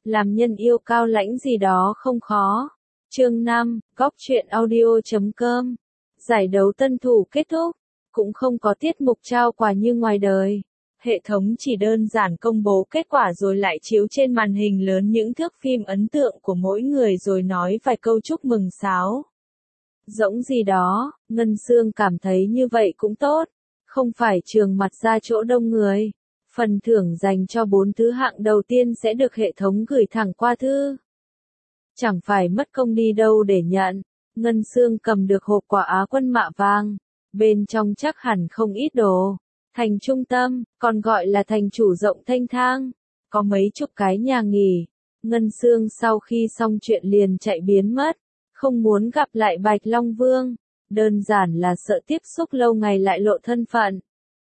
làm nhân yêu cao lãnh gì đó không khó. Chương 5, Góc truyện audio.com. Giải đấu tân thủ kết thúc, cũng không có tiết mục trao quà như ngoài đời. Hệ thống chỉ đơn giản công bố kết quả rồi lại chiếu trên màn hình lớn những thước phim ấn tượng của mỗi người rồi nói vài câu chúc mừng sáo rỗng gì đó. Ngân Sương cảm thấy như vậy cũng tốt, không phải trường mặt ra chỗ đông người. Phần thưởng dành cho 4 thứ hạng đầu tiên sẽ được hệ thống gửi thẳng qua thư. Chẳng phải mất công đi đâu để nhận. Ngân Sương cầm được hộp quà Á quân mạ vàng. Bên trong chắc hẳn không ít đồ. Thành trung tâm, còn gọi là thành chủ rộng thanh thang. Có mấy chục cái nhà nghỉ. Ngân Sương sau khi xong chuyện liền chạy biến mất. Không muốn gặp lại Bạch Long Vương. Đơn giản là sợ tiếp xúc lâu ngày lại lộ thân phận.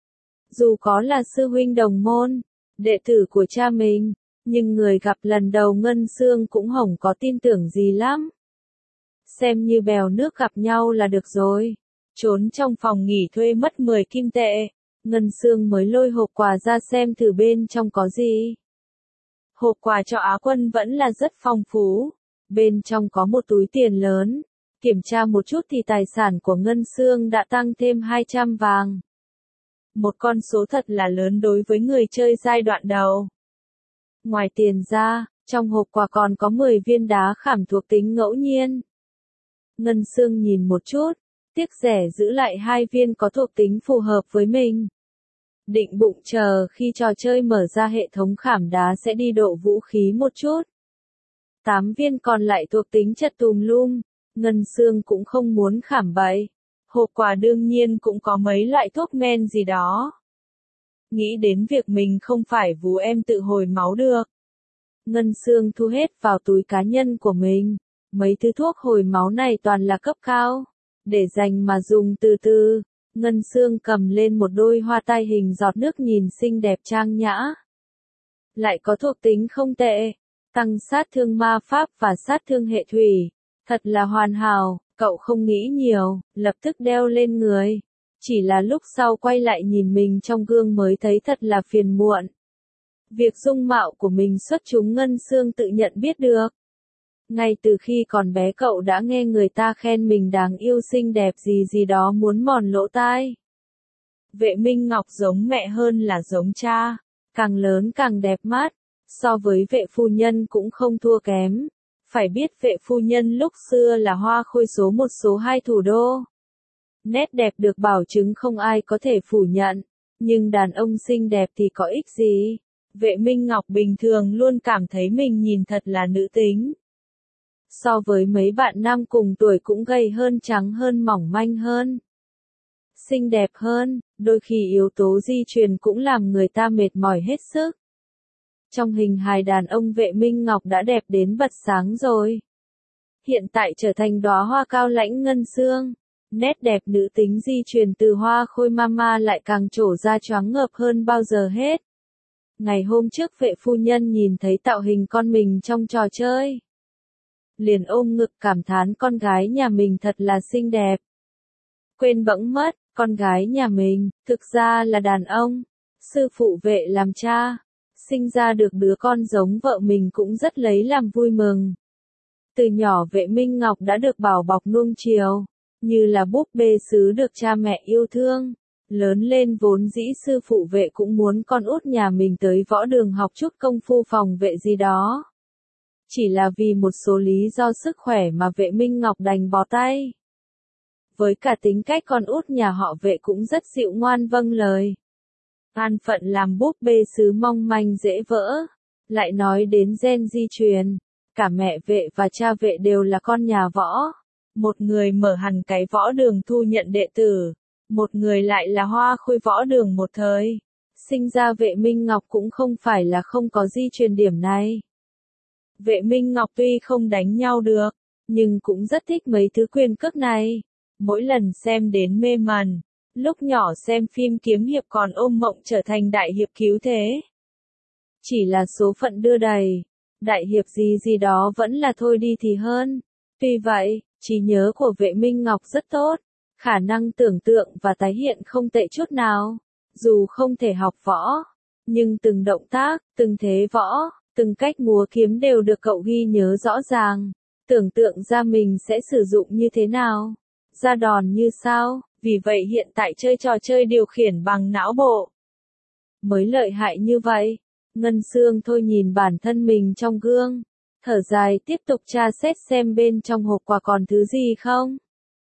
Dù có là sư huynh đồng môn, đệ tử của cha mình, nhưng người gặp lần đầu Ngân Sương cũng hổng có tin tưởng gì lắm. Xem như bèo nước gặp nhau là được rồi. Trốn trong phòng nghỉ thuê mất 10 kim tệ, Ngân Sương mới lôi hộp quà ra xem thử bên trong có gì. Hộp quà cho Á quân vẫn là rất phong phú. Bên trong có một túi tiền lớn. Kiểm tra một chút thì tài sản của Ngân Sương đã tăng thêm 200 vàng. Một con số thật là lớn đối với người chơi giai đoạn đầu. Ngoài tiền ra, trong hộp quà còn có 10 viên đá khảm thuộc tính ngẫu nhiên. Ngân Sương nhìn một chút, tiếc rẻ giữ lại 2 viên có thuộc tính phù hợp với mình. Định bụng chờ khi trò chơi mở ra hệ thống khảm đá sẽ đi độ vũ khí một chút. 8 viên còn lại thuộc tính chật tùm lum, Ngân Sương cũng không muốn khảm bậy. Hộp quà đương nhiên cũng có mấy loại thuốc men gì đó. Nghĩ đến việc mình không phải vú em tự hồi máu được. Ngân Sương thu hết vào túi cá nhân của mình. Mấy thứ thuốc hồi máu này toàn là cấp cao. Để dành mà dùng từ từ. Ngân Sương cầm lên một đôi hoa tai hình giọt nước nhìn xinh đẹp trang nhã. Lại có thuộc tính không tệ. Tăng sát thương ma pháp và sát thương hệ thủy. Thật là hoàn hảo. Cậu không nghĩ nhiều, lập tức đeo lên người. Chỉ là lúc sau quay lại nhìn mình trong gương mới thấy thật là phiền muộn. Việc dung mạo của mình xuất chúng Ngân Sương tự nhận biết được. Ngay từ khi còn bé cậu đã nghe người ta khen mình đáng yêu xinh đẹp gì gì đó muốn mòn lỗ tai. Vệ Minh Ngọc giống mẹ hơn là giống cha, càng lớn càng đẹp mắt, so với vệ phu nhân cũng không thua kém. Phải biết vệ phu nhân lúc xưa là hoa khôi số 1 số 2 thủ đô. Nét đẹp được bảo chứng không ai có thể phủ nhận, nhưng đàn ông xinh đẹp thì có ích gì. Vệ Minh Ngọc bình thường luôn cảm thấy mình nhìn thật là nữ tính. So với mấy bạn nam cùng tuổi cũng gầy hơn, trắng hơn, mỏng manh hơn. Xinh đẹp hơn, đôi khi yếu tố di truyền cũng làm người ta mệt mỏi hết sức. Trong hình hài đàn ông Vệ Minh Ngọc đã đẹp đến bật sáng rồi. Hiện tại trở thành đóa hoa cao lãnh Ngân Sương. Nét đẹp nữ tính di truyền từ hoa khôi mama lại càng trổ ra choáng ngợp hơn bao giờ hết. Ngày hôm trước vệ phu nhân nhìn thấy tạo hình con mình trong trò chơi. Liền ôm ngực cảm thán con gái nhà mình thật là xinh đẹp. Quên bẵng mất, con gái nhà mình, thực ra là đàn ông. Sư phụ vệ làm cha. Sinh ra được đứa con giống vợ mình cũng rất lấy làm vui mừng. Từ nhỏ Vệ Minh Ngọc đã được bảo bọc nuông chiều, như là búp bê sứ được cha mẹ yêu thương. Lớn lên vốn dĩ sư phụ Vệ cũng muốn con út nhà mình tới võ đường học chút công phu phòng vệ gì đó. Chỉ là vì một số lý do sức khỏe mà Vệ Minh Ngọc đành bỏ tay. Với cả tính cách con út nhà họ Vệ cũng rất dịu ngoan vâng lời. An phận làm búp bê sứ mong manh dễ vỡ. Lại nói đến gen di truyền, cả mẹ Vệ và cha Vệ đều là con nhà võ. Một người mở hẳn cái võ đường thu nhận đệ tử, một người lại là hoa khôi võ đường một thời. Sinh ra Vệ Minh Ngọc cũng không phải là không có di truyền điểm này. Vệ Minh Ngọc tuy không đánh nhau được, nhưng cũng rất thích mấy thứ quyền cước này. Mỗi lần xem đến mê mẩn. Lúc nhỏ xem phim kiếm hiệp còn ôm mộng trở thành đại hiệp cứu thế. Chỉ là số phận đưa đẩy. Đại hiệp gì gì đó vẫn là thôi đi thì hơn. Tuy vậy, trí nhớ của Vệ Minh Ngọc rất tốt. Khả năng tưởng tượng và tái hiện không tệ chút nào. Dù không thể học võ, nhưng từng động tác, từng thế võ, Từng cách múa kiếm đều được cậu ghi nhớ rõ ràng. Tưởng tượng ra mình sẽ sử dụng như thế nào. Ra đòn như sao, vì vậy hiện tại chơi trò chơi điều khiển bằng não bộ. Mới lợi hại như vậy. Ngân Sương thôi nhìn bản thân mình trong gương. Thở dài tiếp tục tra xét xem bên trong hộp quà còn thứ gì không.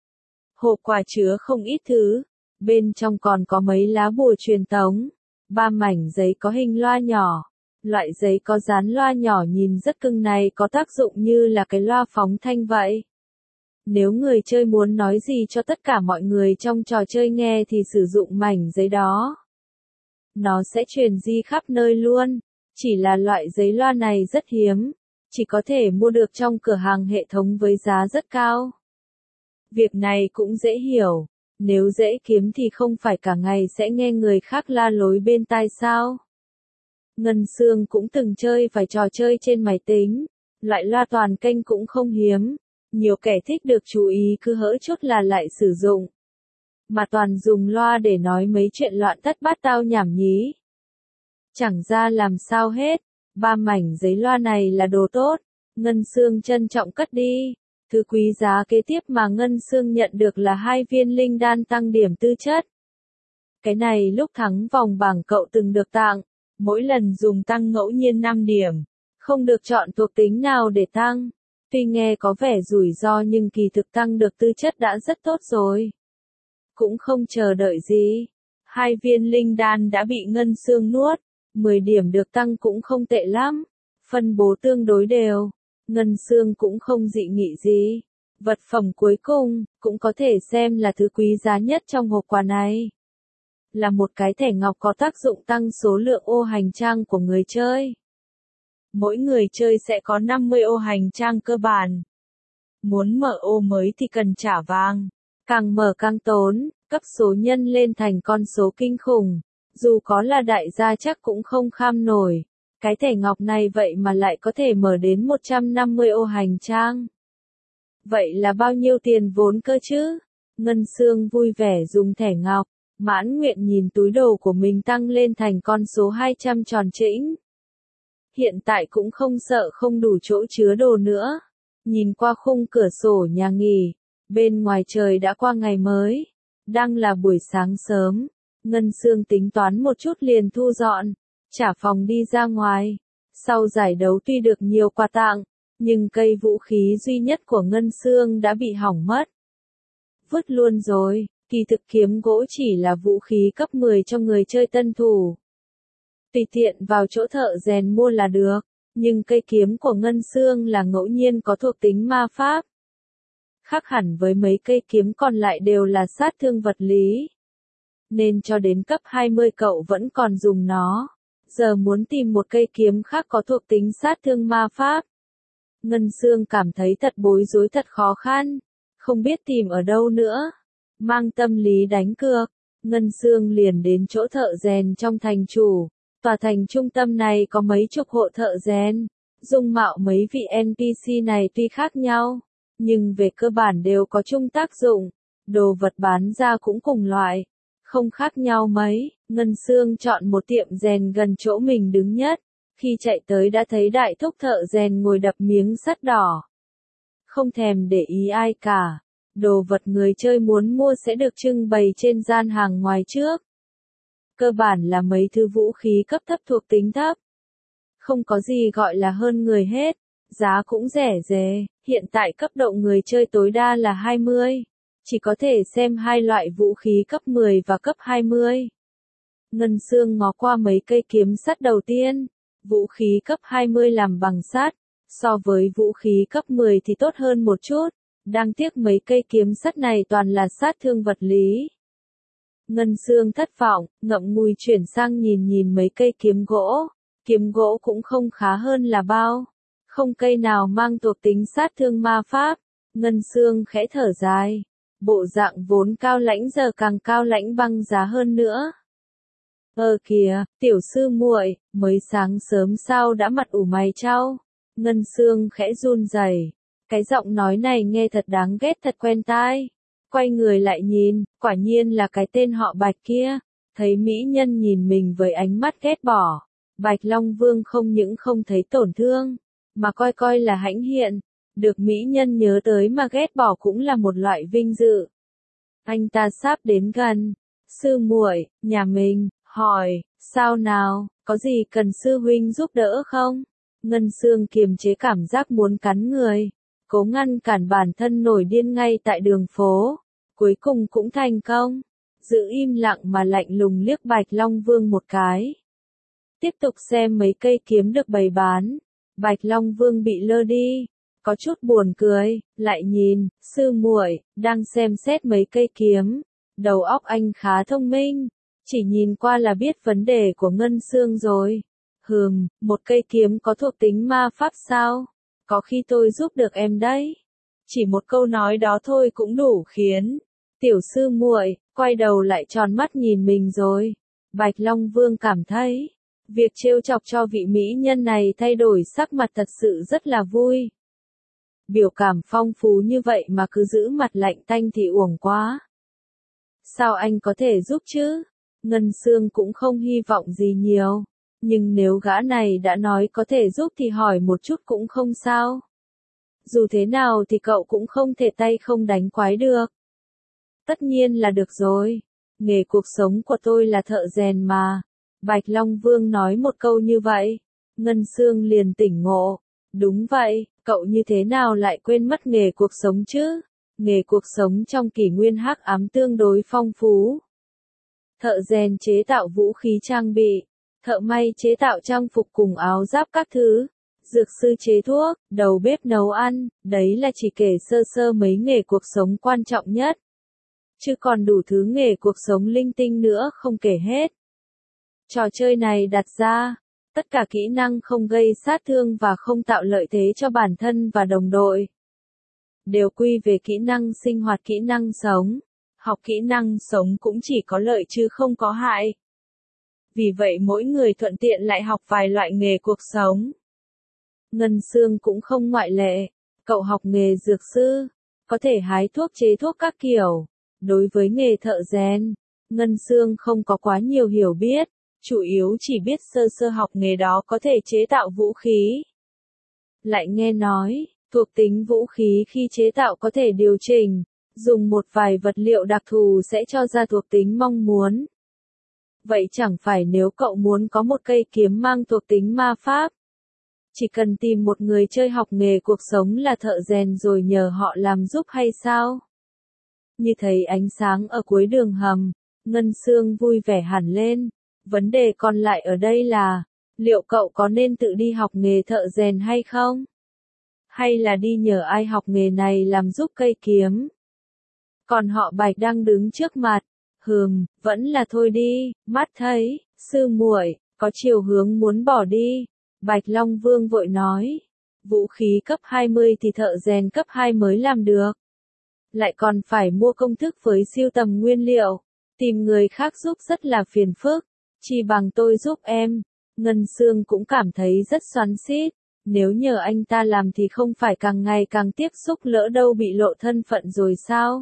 Hộp quà chứa không ít thứ. Bên trong còn có mấy lá bùa truyền tống. 3 mảnh giấy có hình loa nhỏ. Loại giấy có dán loa nhỏ nhìn rất cưng này có tác dụng như là cái loa phóng thanh vậy. Nếu người chơi muốn nói gì cho tất cả mọi người trong trò chơi nghe thì sử dụng mảnh giấy đó. Nó sẽ truyền đi khắp nơi luôn. Chỉ là loại giấy loa này rất hiếm. Chỉ có thể mua được trong cửa hàng hệ thống với giá rất cao. Việc này cũng dễ hiểu. Nếu dễ kiếm thì không phải cả ngày sẽ nghe người khác la lối bên tai sao. Ngân Sương cũng từng chơi vài trò chơi trên máy tính. Loại loa toàn kênh cũng không hiếm. Nhiều kẻ thích được chú ý cứ hỡ chút là lại sử dụng. Mà toàn dùng loa để nói mấy chuyện loạn thất bát tao nhảm nhí. Chẳng ra làm sao hết. 3 mảnh giấy loa này là đồ tốt. Ngân Sương trân trọng cất đi. Thứ quý giá kế tiếp mà Ngân Sương nhận được là 2 viên linh đan tăng điểm tư chất. Cái này lúc thắng vòng bảng cậu từng được tặng. Mỗi lần dùng tăng ngẫu nhiên 5 điểm. Không được chọn thuộc tính nào để tăng. Tuy nghe có vẻ rủi ro nhưng kỳ thực tăng được tư chất đã rất tốt rồi. Cũng không chờ đợi gì. 2 viên linh đan đã bị Ngân Sương nuốt. 10 điểm được tăng cũng không tệ lắm. Phân bố tương đối đều. Ngân Sương cũng không dị nghị gì. Vật phẩm cuối cùng, cũng có thể xem là thứ quý giá nhất trong hộp quà này. Là một cái thẻ ngọc có tác dụng tăng số lượng ô hành trang của người chơi. Mỗi người chơi sẽ có 50 ô hành trang cơ bản. Muốn mở ô mới thì cần trả vàng. Càng mở càng tốn, cấp số nhân lên thành con số kinh khủng. Dù có là đại gia chắc cũng không kham nổi. Cái thẻ ngọc này vậy mà lại có thể mở đến 150 ô hành trang. Vậy là bao nhiêu tiền vốn cơ chứ? Ngân Sương vui vẻ dùng thẻ ngọc. Mãn nguyện nhìn túi đồ của mình tăng lên thành con số 200 tròn trĩnh. Hiện tại cũng không sợ không đủ chỗ chứa đồ nữa. Nhìn qua khung cửa sổ nhà nghỉ. Bên ngoài trời đã qua ngày mới. Đang là buổi sáng sớm. Ngân Sương tính toán một chút liền thu dọn. Trả phòng đi ra ngoài. Sau giải đấu tuy được nhiều quà tặng. Nhưng cây vũ khí duy nhất của Ngân Sương đã bị hỏng mất. Vứt luôn rồi. Kỳ thực kiếm gỗ chỉ là vũ khí cấp 10 cho người chơi tân thủ. Tùy tiện vào chỗ thợ rèn mua là được. Nhưng cây kiếm của Ngân Sương là ngẫu nhiên có thuộc tính ma pháp. Khác hẳn với mấy cây kiếm còn lại đều là sát thương vật lý. Nên cho đến cấp 20 cậu vẫn còn dùng nó. Giờ muốn tìm một cây kiếm khác có thuộc tính sát thương ma pháp. Ngân Sương cảm thấy thật bối rối thật khó khăn. Không biết tìm ở đâu nữa. Mang tâm lý đánh cược. Ngân Sương liền đến chỗ thợ rèn trong thành chủ. Tòa thành trung tâm này có mấy chục hộ thợ rèn. Dung mạo mấy vị NPC này tuy khác nhau. Nhưng về cơ bản đều có chung tác dụng. Đồ vật bán ra cũng cùng loại. Không khác nhau mấy. Ngân Sương chọn một tiệm rèn gần chỗ mình đứng nhất. Khi chạy tới đã thấy đại thúc thợ rèn ngồi đập miếng sắt đỏ. Không thèm để ý ai cả. Đồ vật người chơi muốn mua sẽ được trưng bày trên gian hàng ngoài trước. Cơ bản là mấy thứ vũ khí cấp thấp thuộc tính thấp. Không có gì gọi là hơn người hết. Giá cũng rẻ rề. Hiện tại cấp độ người chơi tối đa là 20. Chỉ có thể xem hai loại vũ khí cấp 10 và cấp 20. Ngân Sương ngó qua mấy cây kiếm sắt đầu tiên. Vũ khí cấp 20 làm bằng sắt. So với vũ khí cấp 10 thì tốt hơn một chút. Đáng tiếc mấy cây kiếm sắt này toàn là sát thương vật lý. Ngân Sương thất vọng, ngậm ngùi chuyển sang nhìn mấy cây kiếm gỗ. Kiếm gỗ cũng không khá hơn là bao. Không cây nào mang thuộc tính sát thương ma pháp. Ngân Sương khẽ thở dài. Bộ dạng vốn cao lãnh giờ càng cao lãnh băng giá hơn nữa. Kìa, tiểu sư muội, mới sáng sớm sao đã mặt ủ mày trao. Ngân Sương khẽ run rẩy. Cái giọng nói này nghe thật đáng ghét thật quen tai. Quay người lại nhìn, quả nhiên là cái tên họ Bạch kia. Thấy mỹ nhân nhìn mình với ánh mắt ghét bỏ. Bạch Long Vương không những không thấy tổn thương, mà coi coi là hãnh diện, được mỹ nhân nhớ tới mà ghét bỏ cũng là một loại vinh dự. Anh ta sắp đến gần, sư muội, nhà mình, hỏi, sao nào, có gì cần sư huynh giúp đỡ không? Ngân Sương kiềm chế cảm giác muốn cắn người, cố ngăn cản bản thân nổi điên ngay tại đường phố, cuối cùng cũng thành công, giữ im lặng mà lạnh lùng liếc Bạch Long Vương một cái. Tiếp tục xem mấy cây kiếm được bày bán, Bạch Long Vương bị lơ đi, có chút buồn cười, lại nhìn, sư muội, đang xem xét mấy cây kiếm, đầu óc anh khá thông minh, chỉ nhìn qua là biết vấn đề của Ngân Sương rồi. Một cây kiếm có thuộc tính ma pháp sao? Có khi tôi giúp được em đấy. Chỉ một câu nói đó thôi cũng đủ khiến tiểu sư muội quay đầu lại tròn mắt nhìn mình rồi. Bạch Long Vương cảm thấy việc trêu chọc cho vị mỹ nhân này thay đổi sắc mặt thật sự rất là vui. Biểu cảm phong phú như vậy mà cứ giữ mặt lạnh tanh thì uổng quá. Sao anh có thể giúp chứ? Ngân Sương cũng không hy vọng gì nhiều. Nhưng nếu gã này đã nói có thể giúp thì hỏi một chút cũng không sao. Dù thế nào thì cậu cũng không thể tay không đánh quái được. Tất nhiên là được rồi. Nghề cuộc sống của tôi là thợ rèn mà. Bạch Long Vương nói một câu như vậy. Ngân Sương liền tỉnh ngộ. Đúng vậy, cậu như thế nào lại quên mất nghề cuộc sống chứ? Nghề cuộc sống trong kỷ nguyên hắc ám tương đối phong phú. Thợ rèn chế tạo vũ khí trang bị. Thợ may chế tạo trang phục cùng áo giáp các thứ, dược sư chế thuốc, đầu bếp nấu ăn, đấy là chỉ kể sơ sơ mấy nghề cuộc sống quan trọng nhất. Chứ còn đủ thứ nghề cuộc sống linh tinh nữa không kể hết. Trò chơi này đặt ra, tất cả kỹ năng không gây sát thương và không tạo lợi thế cho bản thân và đồng đội. Đều quy về kỹ năng sinh hoạt kỹ năng sống. Học kỹ năng sống cũng chỉ có lợi chứ không có hại. Vì vậy mỗi người thuận tiện lại học vài loại nghề cuộc sống. Ngân Sương cũng không ngoại lệ, cậu học nghề dược sư, có thể hái thuốc chế thuốc các kiểu. Đối với nghề thợ rèn, Ngân Sương không có quá nhiều hiểu biết, chủ yếu chỉ biết sơ sơ học nghề đó có thể chế tạo vũ khí. Lại nghe nói, thuộc tính vũ khí khi chế tạo có thể điều chỉnh, dùng một vài vật liệu đặc thù sẽ cho ra thuộc tính mong muốn. Vậy chẳng phải nếu cậu muốn có một cây kiếm mang thuộc tính ma pháp, chỉ cần tìm một người chơi học nghề cuộc sống là thợ rèn rồi nhờ họ làm giúp hay sao? Như thấy ánh sáng ở cuối đường hầm, Ngân Sương vui vẻ hẳn lên. Vấn đề còn lại ở đây là, liệu cậu có nên tự đi học nghề thợ rèn hay không? Hay là đi nhờ ai học nghề này làm giúp cây kiếm? Còn họ Bạch đang đứng trước mặt. Vẫn là thôi đi, mắt thấy, sư muội, có chiều hướng muốn bỏ đi. Bạch Long Vương vội nói, vũ khí cấp 20 thì thợ rèn cấp 2 mới làm được. Lại còn phải mua công thức với siêu tầm nguyên liệu, tìm người khác giúp rất là phiền phức, chỉ bằng tôi giúp em. Ngân Sương cũng cảm thấy rất xoắn xít, nếu nhờ anh ta làm thì không phải càng ngày càng tiếp xúc lỡ đâu bị lộ thân phận rồi sao?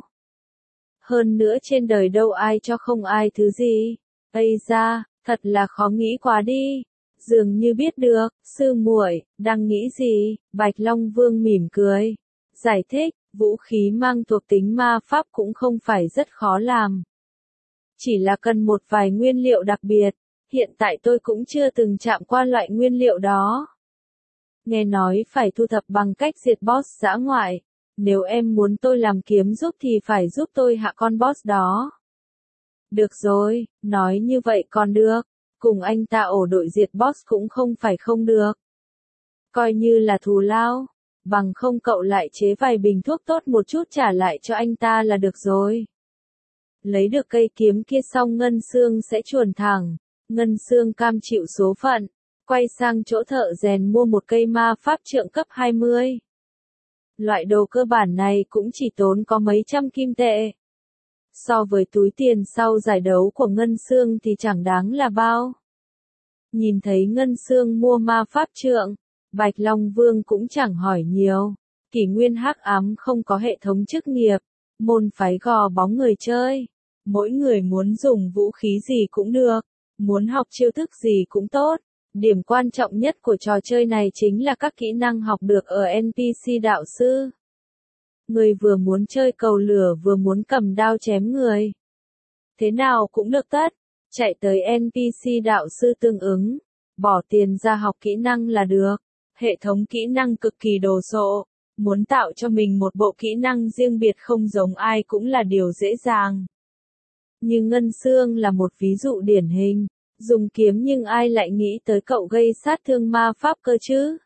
Hơn nữa trên đời đâu ai cho không ai thứ gì. Ây da, thật là khó nghĩ quá đi. Dường như biết được, sư muội đang nghĩ gì? Bạch Long Vương mỉm cười, giải thích, vũ khí mang thuộc tính ma pháp cũng không phải rất khó làm. Chỉ là cần một vài nguyên liệu đặc biệt, hiện tại tôi cũng chưa từng chạm qua loại nguyên liệu đó. Nghe nói phải thu thập bằng cách diệt boss dã ngoại. Nếu em muốn tôi làm kiếm giúp thì phải giúp tôi hạ con boss đó. Được rồi, nói như vậy còn được. Cùng anh ta ổ đội diệt boss cũng không phải không được. Coi như là thù lao. Bằng không cậu lại chế vài bình thuốc tốt một chút trả lại cho anh ta là được rồi. Lấy được cây kiếm kia xong Ngân Sương sẽ chuồn thẳng. Ngân Sương cam chịu số phận. Quay sang chỗ thợ rèn mua một cây ma pháp trượng cấp 20. Loại đồ cơ bản này cũng chỉ tốn có mấy trăm kim tệ. So với túi tiền sau giải đấu của Ngân Sương thì chẳng đáng là bao. Nhìn thấy Ngân Sương mua ma pháp trượng, Bạch Long Vương cũng chẳng hỏi nhiều. Kỷ nguyên hắc ám không có hệ thống chức nghiệp, môn phái gò bó người chơi. Mỗi người muốn dùng vũ khí gì cũng được, muốn học chiêu thức gì cũng tốt, Điểm quan trọng nhất của trò chơi này chính là các kỹ năng học được ở NPC đạo sư. Người vừa muốn chơi cầu lửa vừa muốn cầm đao chém người. Thế nào cũng được tất. Chạy tới NPC đạo sư tương ứng. Bỏ tiền ra học kỹ năng là được. Hệ thống kỹ năng cực kỳ đồ sộ. Muốn tạo cho mình một bộ kỹ năng riêng biệt không giống ai cũng là điều dễ dàng. Như Ngân Xương là một ví dụ điển hình. Dùng kiếm nhưng ai lại nghĩ tới cậu gây sát thương ma pháp cơ chứ?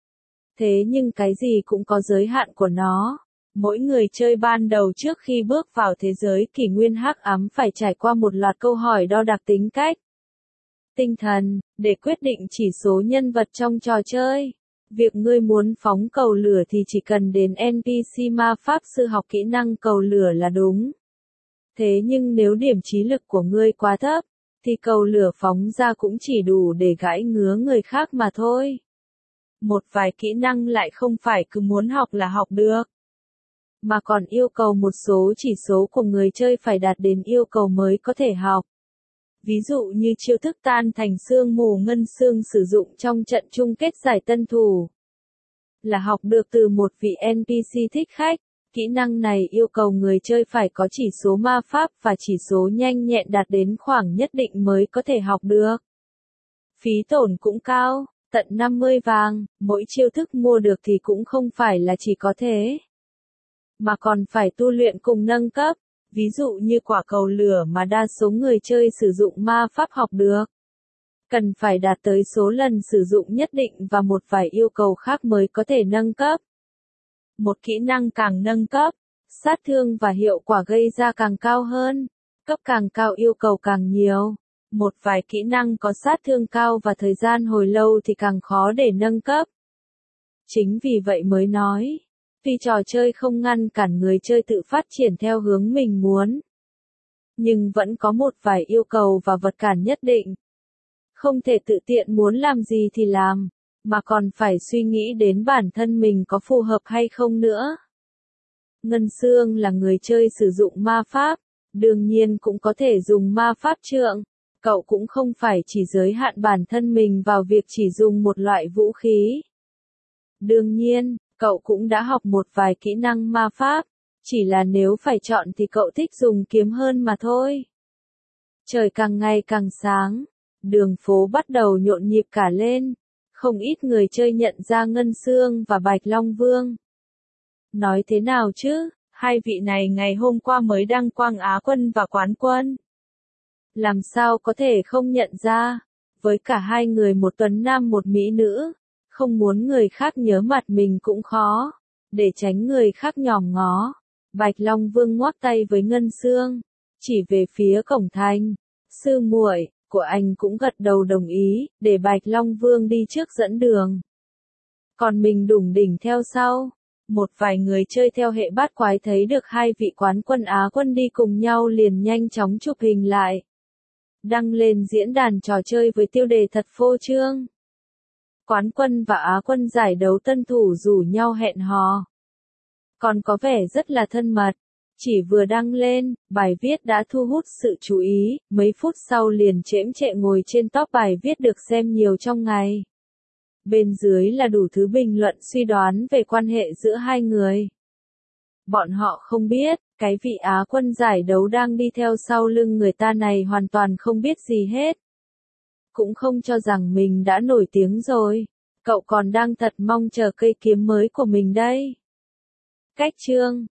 Thế nhưng cái gì cũng có giới hạn của nó. Mỗi người chơi ban đầu trước khi bước vào thế giới kỷ nguyên hắc ám phải trải qua một loạt câu hỏi đo đạc tính cách, tinh thần, để quyết định chỉ số nhân vật trong trò chơi. Việc ngươi muốn phóng cầu lửa thì chỉ cần đến NPC ma pháp sư học kỹ năng cầu lửa là đúng. Thế nhưng nếu điểm trí lực của ngươi quá thấp, thì cầu lửa phóng ra cũng chỉ đủ để gãi ngứa người khác mà thôi. Một vài kỹ năng lại không phải cứ muốn học là học được, mà còn yêu cầu một số chỉ số của người chơi phải đạt đến yêu cầu mới có thể học. Ví dụ như chiêu thức tan thành sương mù Ngân Xương sử dụng trong trận chung kết giải tân thủ, là học được từ một vị NPC thích khách. Kỹ năng này yêu cầu người chơi phải có chỉ số ma pháp và chỉ số nhanh nhẹn đạt đến khoảng nhất định mới có thể học được. Phí tổn cũng cao, tận 50 vàng, mỗi chiêu thức mua được thì cũng không phải là chỉ có thế, mà còn phải tu luyện cùng nâng cấp. Ví dụ như quả cầu lửa mà đa số người chơi sử dụng ma pháp học được, cần phải đạt tới số lần sử dụng nhất định và một vài yêu cầu khác mới có thể nâng cấp. Một kỹ năng càng nâng cấp, sát thương và hiệu quả gây ra càng cao hơn, cấp càng cao yêu cầu càng nhiều. Một vài kỹ năng có sát thương cao và thời gian hồi lâu thì càng khó để nâng cấp. Chính vì vậy mới nói, tuy trò chơi không ngăn cản người chơi tự phát triển theo hướng mình muốn, nhưng vẫn có một vài yêu cầu và vật cản nhất định. Không thể tự tiện muốn làm gì thì làm, mà còn phải suy nghĩ đến bản thân mình có phù hợp hay không nữa. Ngân Xương là người chơi sử dụng ma pháp, đương nhiên cũng có thể dùng ma pháp trượng. Cậu cũng không phải chỉ giới hạn bản thân mình vào việc chỉ dùng một loại vũ khí. Đương nhiên, cậu cũng đã học một vài kỹ năng ma pháp, chỉ là nếu phải chọn thì cậu thích dùng kiếm hơn mà thôi. Trời càng ngày càng sáng, đường phố bắt đầu nhộn nhịp cả lên, không ít người chơi nhận ra Ngân Xương và Bạch Long Vương. Nói thế nào chứ, hai vị này ngày hôm qua mới đăng quang Á quân và quán quân. Làm sao có thể không nhận ra, với cả hai người một tuấn nam một mỹ nữ, không muốn người khác nhớ mặt mình cũng khó, để tránh người khác nhòm ngó. Bạch Long Vương ngoắc tay với Ngân Xương, chỉ về phía cổng thành. Sư muội của anh cũng gật đầu đồng ý, để Bạch Long Vương đi trước dẫn đường. Còn mình đủng đỉnh theo sau. Một vài người chơi theo hệ bát quái thấy được hai vị quán quân Á quân đi cùng nhau liền nhanh chóng chụp hình lại, đăng lên diễn đàn trò chơi với tiêu đề thật phô trương. Quán quân và Á quân giải đấu tân thủ rủ nhau hẹn hò, còn có vẻ rất là thân mật. Chỉ vừa đăng lên, bài viết đã thu hút sự chú ý, mấy phút sau liền chễm chệ ngồi trên top bài viết được xem nhiều trong ngày. Bên dưới là đủ thứ bình luận suy đoán về quan hệ giữa hai người. Bọn họ không biết, cái vị Á quân giải đấu đang đi theo sau lưng người ta này hoàn toàn không biết gì hết. Cũng không cho rằng mình đã nổi tiếng rồi. Cậu còn đang thật mong chờ cây kiếm mới của mình đây. Cách chương